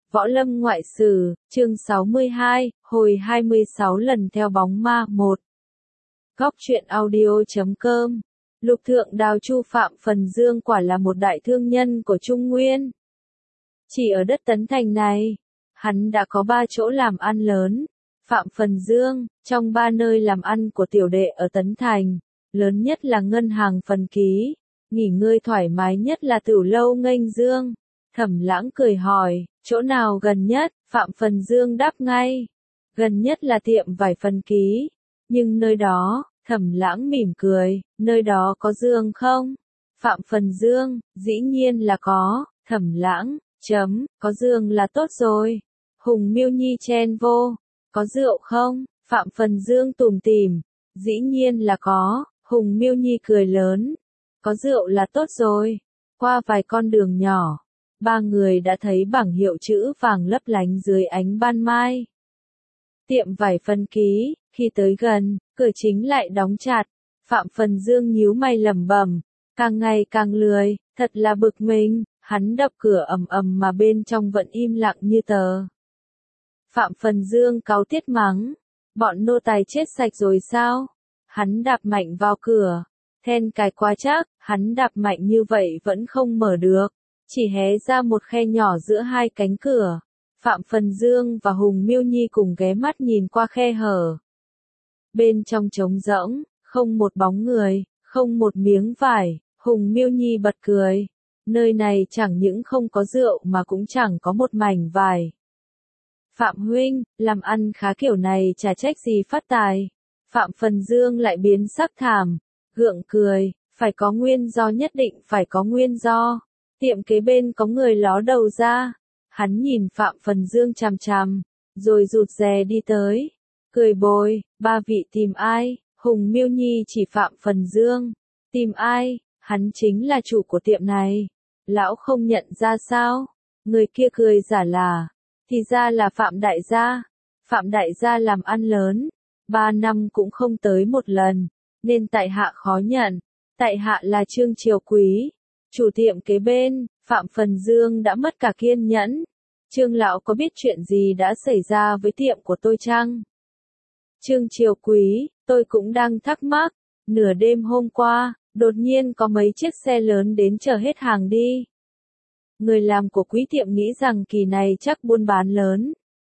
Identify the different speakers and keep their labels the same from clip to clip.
Speaker 1: Võ Lâm Ngoại Sử, chương 62, hồi 26 lần theo bóng ma 1. Góc truyện audio.com. Lục Thượng Đào Chu Phạm Phần Dương quả là một đại thương nhân của Trung Nguyên. Chỉ ở đất Tấn Thành này, hắn đã có 3 chỗ làm ăn lớn. Phạm Phần Dương, trong 3 nơi làm ăn của tiểu đệ ở Tấn Thành, lớn nhất là ngân hàng Phần Ký, nghỉ ngơi thoải mái nhất là Tửu Lâu Nghênh Dương. Thẩm Lãng cười hỏi, chỗ nào gần nhất? Phạm Phần Dương đáp ngay, gần nhất là tiệm vải Phần Ký. Nhưng nơi đó, Thẩm Lãng mỉm cười, nơi đó có giường không? Phạm Phần Dương, dĩ nhiên là có. Thẩm Lãng, có giường là tốt rồi. Hùng Miêu Nhi chen vô, có rượu không? Phạm Phần Dương tủm tỉm, dĩ nhiên là có. Hùng Miêu Nhi cười lớn, có rượu là tốt rồi. Qua vài con đường nhỏ, 3 người đã thấy bảng hiệu chữ vàng lấp lánh dưới ánh ban mai. Tiệm vải Phần Ký, khi tới gần, cửa chính lại đóng chặt. Phạm Phần Dương nhíu mày lẩm bẩm, càng ngày càng lười, thật là bực mình. Hắn đập cửa ầm ầm mà bên trong vẫn im lặng như tờ. Phạm Phần Dương cáu tiết mắng, bọn nô tài chết sạch rồi sao? Hắn đạp mạnh vào cửa, then cài quá chắc, hắn đạp mạnh như vậy vẫn không mở được, chỉ hé ra một khe nhỏ giữa hai cánh cửa. Phạm Phần Dương và Hùng Miêu Nhi cùng ghé mắt nhìn qua khe hở. Bên trong trống rỗng, không một bóng người, không một miếng vải. Hùng Miêu Nhi bật cười, nơi này chẳng những không có rượu mà cũng chẳng có một mảnh vải. Phạm huynh, làm ăn khá kiểu này chả trách gì phát tài. Phạm Phần Dương lại biến sắc thảm, gượng cười, phải có nguyên do, nhất định phải có nguyên do. Tiệm kế bên có người ló đầu ra. Hắn nhìn Phạm Phần Dương chằm chằm, rồi rụt rè đi tới, cười bồi, 3 vị tìm ai? Hùng Miêu Nhi chỉ Phạm Phần Dương, tìm ai? Hắn chính là chủ của tiệm này. Lão không nhận ra sao? Người kia cười giả là, thì ra là Phạm Đại gia. Phạm Đại gia làm ăn lớn, 3 năm cũng không tới một lần, nên tại hạ khó nhận. Tại hạ là Trương Triều Quý, chủ tiệm kế bên. Phạm Phần Dương đã mất cả kiên nhẫn. Trương lão có biết chuyện gì đã xảy ra với tiệm của tôi chăng? Trương Triều Quý, tôi cũng đang thắc mắc. Nửa đêm hôm qua, đột nhiên có mấy chiếc xe lớn đến chở hết hàng đi. Người làm của quý tiệm nghĩ rằng kỳ này chắc buôn bán lớn.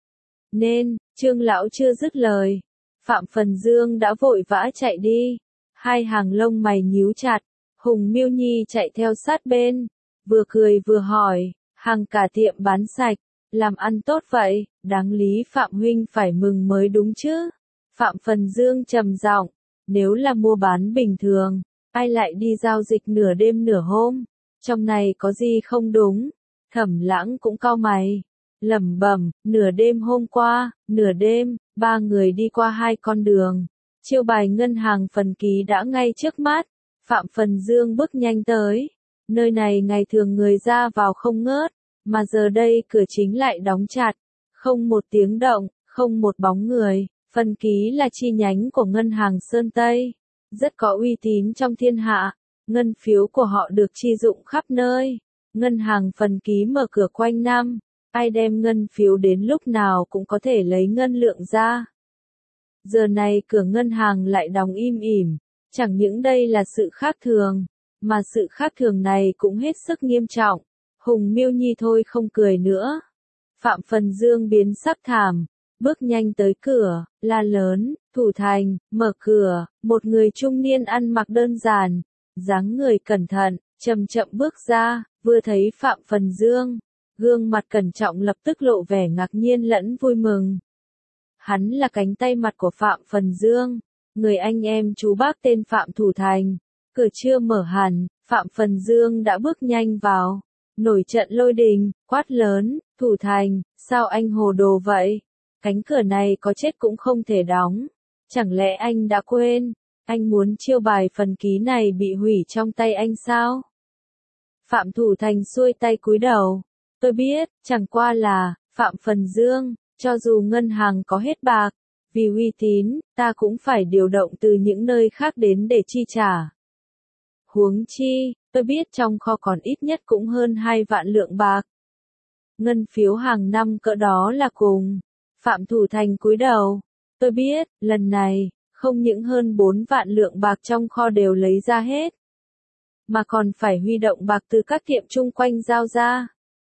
Speaker 1: Nên, Trương lão chưa dứt lời, Phạm Phần Dương đã vội vã chạy đi. Hai hàng lông mày nhíu chặt, Hùng Miêu Nhi chạy theo sát bên, vừa cười vừa hỏi, hàng cả tiệm bán sạch, làm ăn tốt vậy, đáng lý Phạm huynh phải mừng mới đúng chứ. Phạm Phần Dương trầm giọng, nếu là mua bán bình thường, ai lại đi giao dịch nửa đêm nửa hôm, trong này có gì không đúng? Thẩm Lãng cũng cau mày, lẩm bẩm, nửa đêm hôm qua, nửa đêm, 3 người đi qua 2 con đường, chiêu bài ngân hàng Phần Ký đã ngay trước mắt. Phạm Phần Dương bước nhanh tới, nơi này ngày thường người ra vào không ngớt, mà giờ đây cửa chính lại đóng chặt, không một tiếng động, không một bóng người. Phần Ký là chi nhánh của ngân hàng Sơn Tây, rất có uy tín trong thiên hạ, ngân phiếu của họ được chi dụng khắp nơi. Ngân hàng Phần Ký mở cửa quanh năm, ai đem ngân phiếu đến lúc nào cũng có thể lấy ngân lượng ra. Giờ này cửa ngân hàng lại đóng im ỉm, chẳng những đây là sự khác thường, mà sự khác thường này cũng hết sức nghiêm trọng. Hùng Miêu Nhi thôi không cười nữa. Phạm Phần Dương biến sắc thảm, bước nhanh tới cửa, la lớn, Thủ Thành, mở cửa. Một người trung niên ăn mặc đơn giản, dáng người cẩn thận, chậm chậm bước ra, vừa thấy Phạm Phần Dương, gương mặt cẩn trọng lập tức lộ vẻ ngạc nhiên lẫn vui mừng. Hắn là cánh tay mặt của Phạm Phần Dương, người anh em chú bác tên Phạm Thủ Thành. Cửa chưa mở hẳn, Phạm Phần Dương đã bước nhanh vào, nổi trận lôi đình, quát lớn, Thủ Thành, sao anh hồ đồ vậy? Cánh cửa này có chết cũng không thể đóng. Chẳng lẽ anh đã quên, anh muốn chiêu bài Phần Ký này bị hủy trong tay anh sao? Phạm Thủ Thành xuôi tay cúi đầu, tôi biết, chẳng qua là, Phạm Phần Dương, cho dù ngân hàng có hết bạc, vì uy tín, ta cũng phải điều động từ những nơi khác đến để chi trả. Huống chi, tôi biết trong kho còn ít nhất cũng hơn 2 vạn lượng bạc. ngân phiếu hàng năm cỡ đó là cùng. Phạm Thủ Thành cúi đầu. Tôi biết, lần này, không những hơn 4 vạn lượng bạc trong kho đều lấy ra hết, mà còn phải huy động bạc từ các tiệm chung quanh giao ra.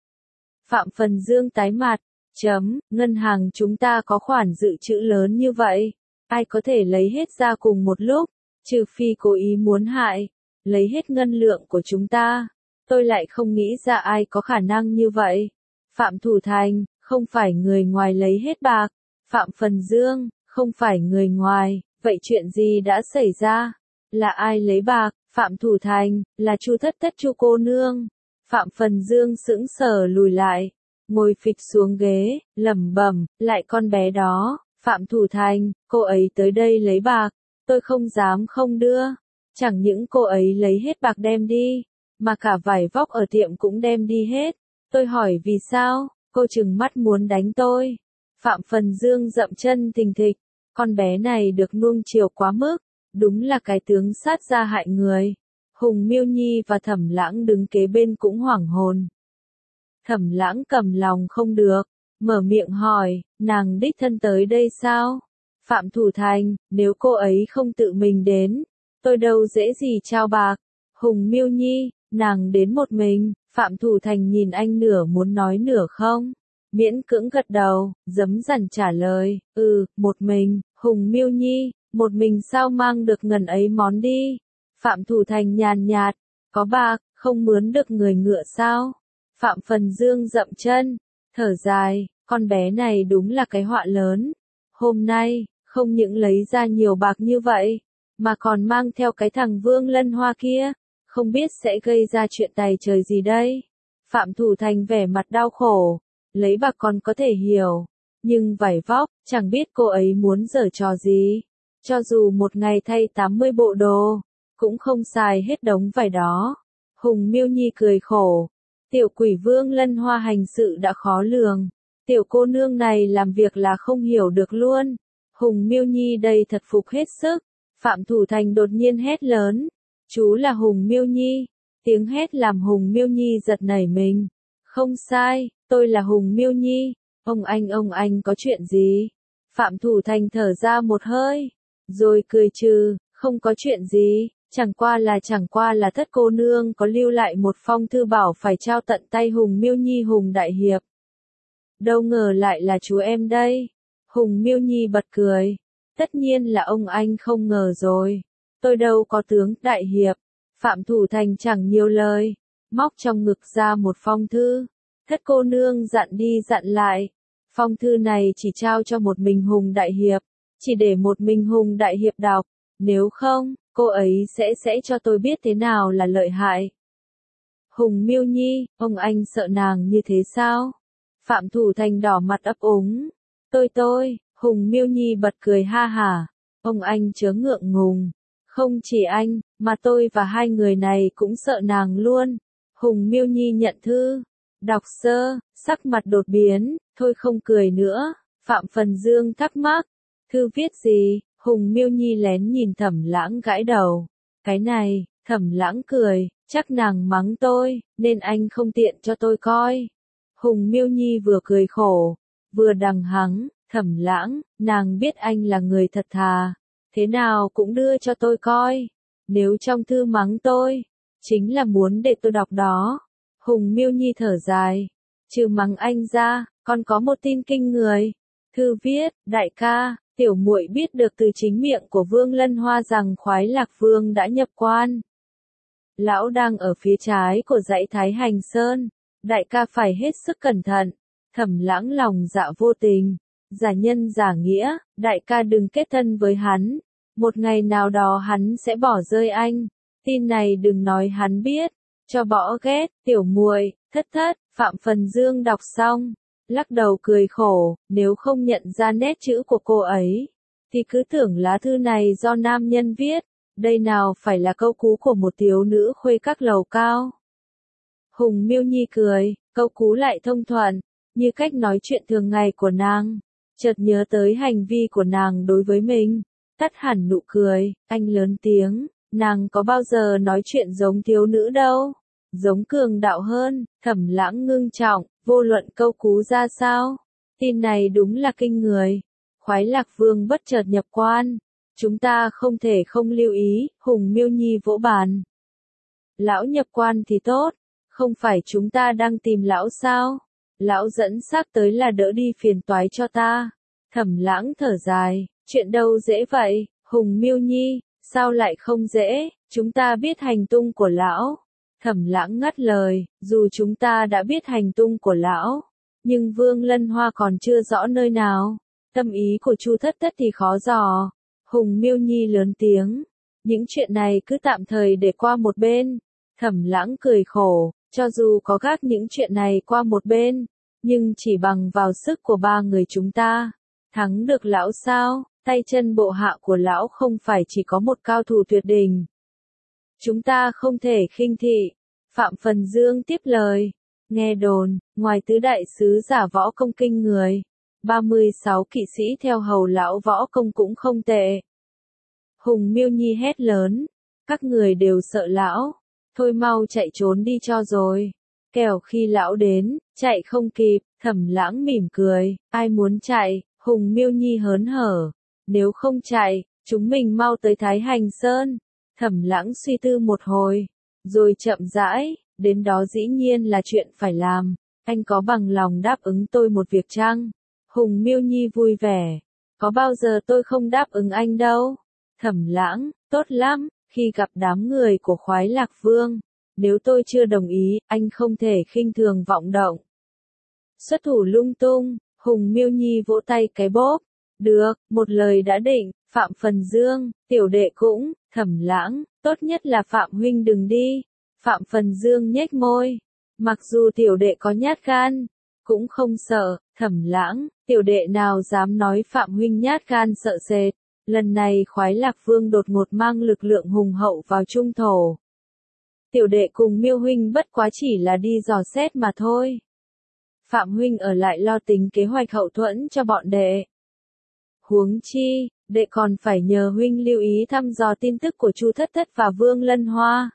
Speaker 1: Phạm Phần Dương tái mặt. Ngân hàng chúng ta có khoản dự trữ lớn như vậy, ai có thể lấy hết ra cùng một lúc, trừ phi cố ý muốn hại, lấy hết ngân lượng của chúng ta. Tôi lại không nghĩ ra ai có khả năng như vậy. Phạm Thủ Thành, không phải người ngoài lấy hết bạc. Phạm Phần Dương, không phải người ngoài, vậy chuyện gì đã xảy ra? Là ai lấy bạc? Phạm Thủ Thành, là Chu Thất Thất Chu cô nương. Phạm Phần Dương sững sờ lùi lại, ngồi phịch xuống ghế, lẩm bẩm, lại con bé đó. Phạm Thủ Thành, cô ấy tới đây lấy bạc, tôi không dám không đưa. Chẳng những cô ấy lấy hết bạc đem đi, mà cả vải vóc ở tiệm cũng đem đi hết. Tôi hỏi vì sao, cô trừng mắt muốn đánh tôi. Phạm Phần Dương dậm chân thình thịch, con bé này được nuông chiều quá mức, đúng là cái tướng sát ra hại người. Hùng Miêu Nhi và Thẩm Lãng đứng kế bên cũng hoảng hồn. Thẩm Lãng cầm lòng không được, mở miệng hỏi, nàng đích thân tới đây sao? Phạm Thủ Thành, nếu cô ấy không tự mình đến, tôi đâu dễ gì trao bạc. Hùng Miêu Nhi, nàng đến một mình. Phạm Thủ Thành nhìn anh nửa muốn nói nửa không, miễn cưỡng gật đầu, dấm dằn trả lời, một mình. Hùng Miêu Nhi, một mình sao mang được ngần ấy món đi? Phạm Thủ Thành nhàn nhạt, có bạc, không mướn được người ngựa sao? Phạm Phần Dương dậm chân, thở dài, con bé này đúng là cái họa lớn. Hôm nay, không những lấy ra nhiều bạc như vậy, mà còn mang theo cái thằng Vương Lân Hoa kia, không biết sẽ gây ra chuyện tày trời gì đây. Phạm Thủ Thành vẻ mặt đau khổ, lấy bạc còn có thể hiểu, nhưng vải vóc, chẳng biết cô ấy muốn giở trò gì. Cho dù một ngày thay 80 bộ đồ, cũng không xài hết đống vải đó. Hùng Miêu Nhi cười khổ, tiểu quỷ Vương Lân Hoa hành sự đã khó lường, tiểu cô nương này làm việc là không hiểu được luôn. Hùng Miêu Nhi đây thật phục hết sức. Phạm Thủ Thành đột nhiên hét lớn, chú là Hùng Miêu Nhi. Tiếng hét làm Hùng Miêu Nhi giật nảy mình. Không sai, tôi là Hùng Miêu Nhi. Ông anh có chuyện gì? Phạm Thủ Thành thở ra một hơi, rồi cười trừ, không có chuyện gì, chẳng qua là Thất cô nương có lưu lại một phong thư bảo phải trao tận tay Hùng Miêu Nhi Hùng đại hiệp. Đâu ngờ lại là chú em đây. Hùng Miêu Nhi bật cười, tất nhiên là ông anh không ngờ rồi. Tôi đâu có tướng đại hiệp. Phạm Thủ Thành chẳng nhiều lời, móc trong ngực ra một phong thư. Thất cô nương dặn đi dặn lại, phong thư này chỉ trao cho một mình Hùng đại hiệp, chỉ để một mình Hùng đại hiệp đọc, nếu không, cô ấy sẽ cho tôi biết thế nào là lợi hại. Hùng Miêu Nhi, ông anh sợ nàng như thế sao? Phạm Thủ Thành đỏ mặt ấp úng. Tôi, Hùng Miêu Nhi bật cười ha hả, ông anh chớ ngượng ngùng. Không chỉ anh, mà tôi và hai người này cũng sợ nàng luôn. Hùng Miêu Nhi nhận thư, đọc sơ, sắc mặt đột biến, thôi không cười nữa. Phạm Phần Dương thắc mắc, thư viết gì? Hùng Miêu Nhi lén nhìn Thẩm Lãng gãi đầu. Cái này, Thẩm Lãng cười, chắc nàng mắng tôi, nên anh không tiện cho tôi coi. Hùng Miêu Nhi vừa cười khổ, vừa đằng hắng, Thẩm Lãng, nàng biết anh là người thật thà, thế nào cũng đưa cho tôi coi. Nếu trong thư mắng tôi, chính là muốn để tôi đọc đó. Hùng Miêu Nhi thở dài, trừ mắng anh ra, còn có một tin kinh người. Thư viết, đại ca, tiểu muội biết được từ chính miệng của Vương Lân Hoa rằng Khoái Lạc Vương đã nhập quan. Lão đang ở phía trái của dãy Thái Hành Sơn, đại ca phải hết sức cẩn thận. Thẩm Lãng lòng dạ vô tình, giả nhân giả nghĩa, đại ca đừng kết thân với hắn. Một ngày nào đó hắn sẽ bỏ rơi anh. Tin này đừng nói hắn biết, cho bỏ ghét. Tiểu muội, thất thất. Phạm Phần Dương đọc xong, lắc đầu cười khổ, nếu không nhận ra nét chữ của cô ấy, thì cứ tưởng lá thư này do nam nhân viết. Đây nào phải là câu cú của một thiếu nữ khuê các lầu cao. Hùng Miêu Nhi cười, câu cú lại thông thuận, như cách nói chuyện thường ngày của nàng. Chợt nhớ tới hành vi của nàng đối với mình, tắt hẳn nụ cười, anh lớn tiếng, nàng có bao giờ nói chuyện giống thiếu nữ đâu, giống cường đạo hơn. Thẩm Lãng ngưng trọng, vô luận câu cú ra sao. Tin này đúng là kinh người. Khoái Lạc Vương bất chợt nhập quan. Chúng ta không thể không lưu ý, Hùng Miêu Nhi vỗ bàn. Lão nhập quan thì tốt, không phải chúng ta đang tìm lão sao? Lão dẫn xác tới là đỡ đi phiền toái cho ta. Thẩm Lãng thở dài, chuyện đâu dễ vậy, Hùng Miêu Nhi, sao lại không dễ, chúng ta biết hành tung của lão. Thẩm Lãng ngắt lời, dù chúng ta đã biết hành tung của lão, nhưng Vương Lân Hoa còn chưa rõ nơi nào. Tâm ý của Chu Thất Thất thì khó dò. Hùng Miêu Nhi lớn tiếng, những chuyện này cứ tạm thời để qua một bên. Thẩm Lãng cười khổ, cho dù có gác những chuyện này qua một bên, nhưng chỉ bằng vào sức của ba người chúng ta, thắng được lão sao? Tay chân bộ hạ của lão không phải chỉ có một cao thủ tuyệt đỉnh. Chúng ta không thể khinh thị. Phạm Phần Dương tiếp lời, nghe đồn, ngoài tứ đại sứ giả võ công kinh người, 36 kỵ sĩ theo hầu lão võ công cũng không tệ. Hùng Miêu Nhi hét lớn, các người đều sợ lão, thôi mau chạy trốn đi cho rồi. Kẻo khi lão đến, chạy không kịp. Thẩm Lãng mỉm cười, ai muốn chạy? Hùng Miêu Nhi hớn hở, nếu không chạy, chúng mình mau tới Thái Hành Sơn. Thẩm Lãng suy tư một hồi, rồi chậm rãi, đến đó dĩ nhiên là chuyện phải làm. Anh có bằng lòng đáp ứng tôi một việc chăng? Hùng Miêu Nhi vui vẻ, có bao giờ tôi không đáp ứng anh đâu. Thẩm Lãng, tốt lắm, khi gặp đám người của Khoái Lạc Vương, nếu tôi chưa đồng ý, anh không thể khinh thường vọng động. Xuất thủ lung tung, Hùng Miêu Nhi vỗ tay cái bóp. Được, một lời đã định. Phạm Phần Dương, tiểu đệ cũng. Thẩm Lãng, tốt nhất là Phạm huynh đừng đi. Phạm Phần Dương nhếch môi. Mặc dù tiểu đệ có nhát gan, cũng không sợ. Thẩm Lãng, tiểu đệ nào dám nói Phạm huynh nhát gan sợ sệt. Lần này Khoái Lạc Vương đột ngột mang lực lượng hùng hậu vào trung thổ. Tiểu đệ cùng Miêu huynh bất quá chỉ là đi dò xét mà thôi. Phạm huynh ở lại lo tính kế hoạch hậu thuẫn cho bọn đệ. Huống chi, đệ còn phải nhờ huynh lưu ý thăm dò tin tức của Chu Thất Thất và Vương Lân Hoa.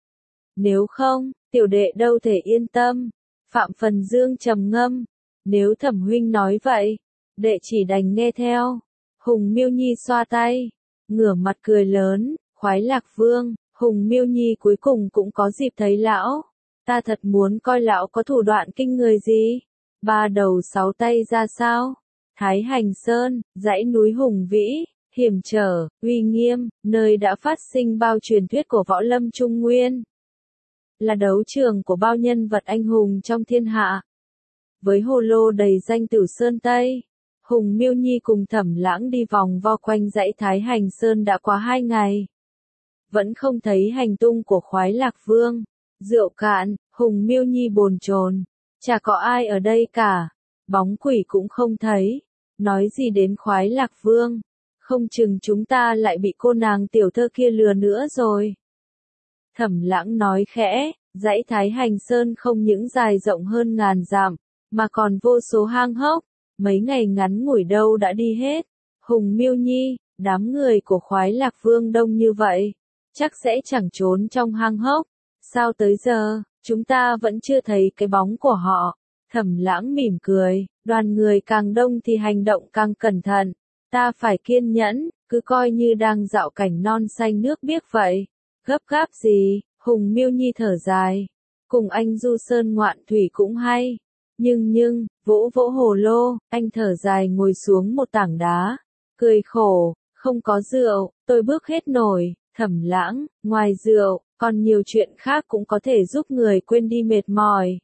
Speaker 1: Nếu không, tiểu đệ đâu thể yên tâm. Phạm Phần Dương trầm ngâm. Nếu Thẩm huynh nói vậy, đệ chỉ đành nghe theo. Hùng Miêu Nhi xoa tay, ngửa mặt cười lớn, Khoái Lạc Vương, Hùng Miêu Nhi cuối cùng cũng có dịp thấy lão. Ta thật muốn coi lão có thủ đoạn kinh người gì. Ba đầu sáu tay ra sao? Thái Hành Sơn, dãy núi hùng vĩ, hiểm trở, uy nghiêm, nơi đã phát sinh bao truyền thuyết của võ lâm Trung Nguyên. Là đấu trường của bao nhân vật anh hùng trong thiên hạ. Với hồ lô đầy danh Tử Sơn Tây, Hùng Miêu Nhi cùng Thẩm Lãng đi vòng vo quanh dãy Thái Hành Sơn đã quá 2 ngày. Vẫn không thấy hành tung của Khoái Lạc Vương. Rượu cạn, Hùng Miêu Nhi bồn chồn, chả có ai ở đây cả, bóng quỷ cũng không thấy, nói gì đến Khoái Lạc Vương, không chừng chúng ta lại bị cô nàng tiểu thơ kia lừa nữa rồi. Thẩm Lãng nói khẽ, dãy Thái Hành Sơn không những dài rộng hơn ngàn dặm, mà còn vô số hang hốc, mấy ngày ngắn ngủi đâu đã đi hết. Hùng Miêu Nhi, đám người của Khoái Lạc Vương đông như vậy, chắc sẽ chẳng trốn trong hang hốc. Sao tới giờ, chúng ta vẫn chưa thấy cái bóng của họ? Thẩm Lãng mỉm cười, đoàn người càng đông thì hành động càng cẩn thận. Ta phải kiên nhẫn, cứ coi như đang dạo cảnh non xanh nước biếc vậy. Gấp gáp gì? Hùng Miêu Nhi thở dài. Cùng anh du sơn ngoạn thủy cũng hay. Nhưng, vỗ vỗ hồ lô, anh thở dài ngồi xuống một tảng đá. Cười khổ, không có rượu, tôi bước hết nổi. Thẩm Lãng, ngoài rượu, còn nhiều chuyện khác cũng có thể giúp người quên đi mệt mỏi.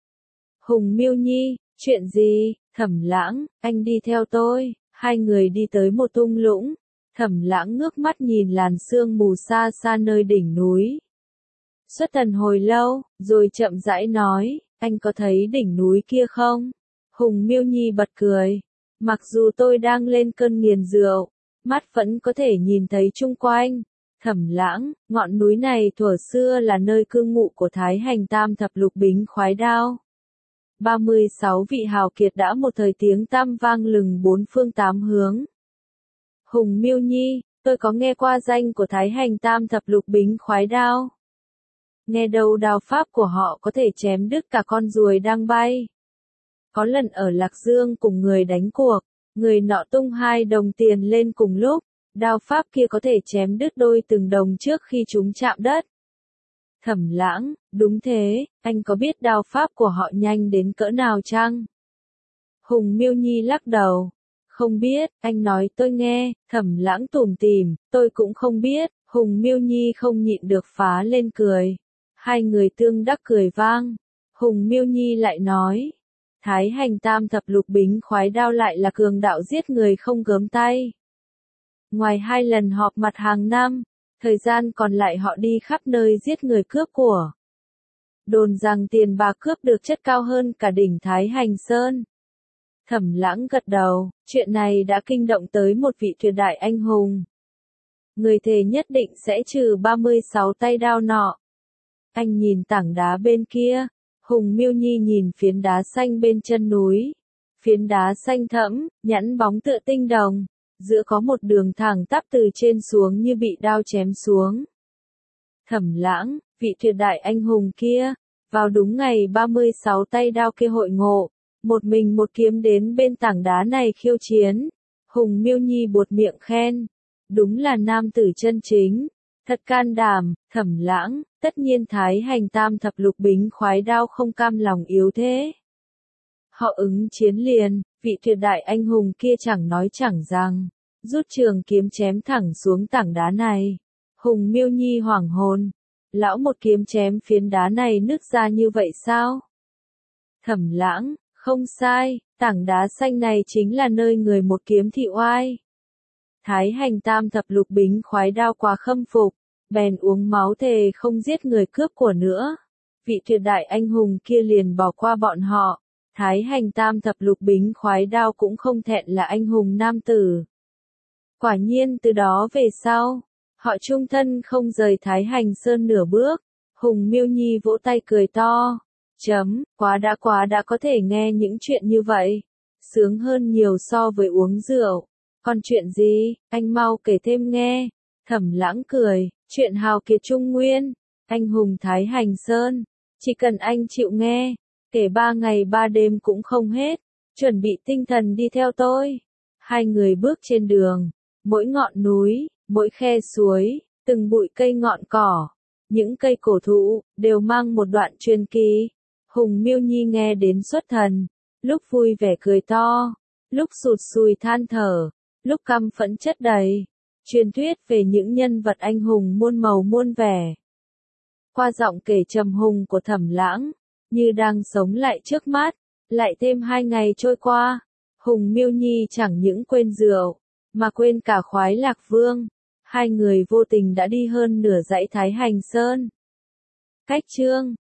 Speaker 1: Hùng Miêu Nhi, chuyện gì? Thẩm Lãng, anh đi theo tôi. Hai người đi tới một thung lũng. Thẩm Lãng ngước mắt nhìn làn sương mù xa xa nơi đỉnh núi. Xuất thần hồi lâu, rồi chậm rãi nói, anh có thấy đỉnh núi kia không? Hùng Miêu Nhi bật cười. Mặc dù tôi đang lên cơn nghiền rượu, mắt vẫn có thể nhìn thấy chung quanh. Thẩm Lãng, ngọn núi này thuở xưa là nơi cư ngụ của Thái Hành Tam Thập Lục Bính Khoái Đao. 36 vị hào kiệt đã một thời tiếng tăm vang lừng bốn phương tám hướng. Hùng Miêu Nhi, tôi có nghe qua danh của Thái Hành Tam Thập Lục Bính Khoái Đao. Nghe đâu đao pháp của họ có thể chém đứt cả con ruồi đang bay. Có lần ở Lạc Dương cùng người đánh cuộc, người nọ tung 2 đồng tiền lên cùng lúc, đao pháp kia có thể chém đứt đôi từng đồng trước khi chúng chạm đất. Thẩm Lãng, đúng thế, anh có biết đao pháp của họ nhanh đến cỡ nào chăng? Hùng Miêu Nhi lắc đầu. Không biết, anh nói tôi nghe. Thẩm Lãng tủm tỉm, tôi cũng không biết. Hùng Miêu Nhi không nhịn được phá lên cười. Hai người tương đắc cười vang. Hùng Miêu Nhi lại nói, Thái Hành Tam Thập Lục Bính Khoái Đao lại là cường đạo giết người không gớm tay. Ngoài 2 lần họp mặt hàng năm, thời gian còn lại họ đi khắp nơi giết người cướp của. Đồn rằng tiền bạc cướp được chất cao hơn cả đỉnh Thái Hành Sơn. Thẩm Lãng gật đầu, chuyện này đã kinh động tới một vị tuyệt đại anh hùng. Người thề nhất định sẽ trừ 36 tay đao nọ. Anh nhìn tảng đá bên kia, Hùng Miêu Nhi nhìn phiến đá xanh bên chân núi. Phiến đá xanh thẫm, nhẵn bóng tựa tinh đồng, giữa có một đường thẳng tắp từ trên xuống như bị đao chém xuống. Thẩm Lãng, vị tuyệt đại anh hùng kia, vào đúng ngày 36 tay đao kia hội ngộ, một mình một kiếm đến bên tảng đá này khiêu chiến. Hùng Miêu Nhi buột miệng khen, đúng là nam tử chân chính, thật can đảm. Thẩm Lãng, tất nhiên Thái Hành Tam Thập Lục Bính Khoái Đao không cam lòng yếu thế. Họ ứng chiến liền, vị tuyệt đại anh hùng kia chẳng nói chẳng rằng, rút trường kiếm chém thẳng xuống tảng đá này. Hùng Miêu Nhi hoảng hồn, lão một kiếm chém phiến đá này nứt ra như vậy sao? Thẩm Lãng, không sai, tảng đá xanh này chính là nơi người một kiếm thị oai. Thái Hành Tam Thập Lục Bính Khoái Đao quá khâm phục, bèn uống máu thề không giết người cướp của nữa. Vị tuyệt đại anh hùng kia liền bỏ qua bọn họ. Thái Hành Tam Thập Lục Bính Khoái Đao cũng không thẹn là anh hùng nam tử. Quả nhiên từ đó về sau, họ chung thân không rời Thái Hành Sơn nửa bước. Hùng Miêu Nhi vỗ tay cười to. Quá đã có thể nghe những chuyện như vậy. Sướng hơn nhiều so với uống rượu. Còn chuyện gì, anh mau kể thêm nghe. Thẩm Lãng cười, chuyện hào kiệt Trung Nguyên, anh hùng Thái Hành Sơn. Chỉ cần anh chịu nghe, kể 3 ngày 3 đêm cũng không hết. Chuẩn bị tinh thần đi theo tôi. Hai người bước trên đường, mỗi ngọn núi, mỗi khe suối, từng bụi cây ngọn cỏ, những cây cổ thụ, đều mang một đoạn truyền kỳ. Hùng Miêu Nhi nghe đến xuất thần, lúc vui vẻ cười to, lúc sụt sùi than thở, lúc căm phẫn chất đầy. Truyền thuyết về những nhân vật anh hùng muôn màu muôn vẻ. Qua giọng kể trầm hùng của Thẩm Lãng, như đang sống lại trước mắt. Lại thêm 2 ngày trôi qua, Hùng Miêu Nhi chẳng những quên rượu, mà quên cả Khoái Lạc Vương. Hai người vô tình đã đi hơn nửa dãy Thái Hành Sơn. Cách chương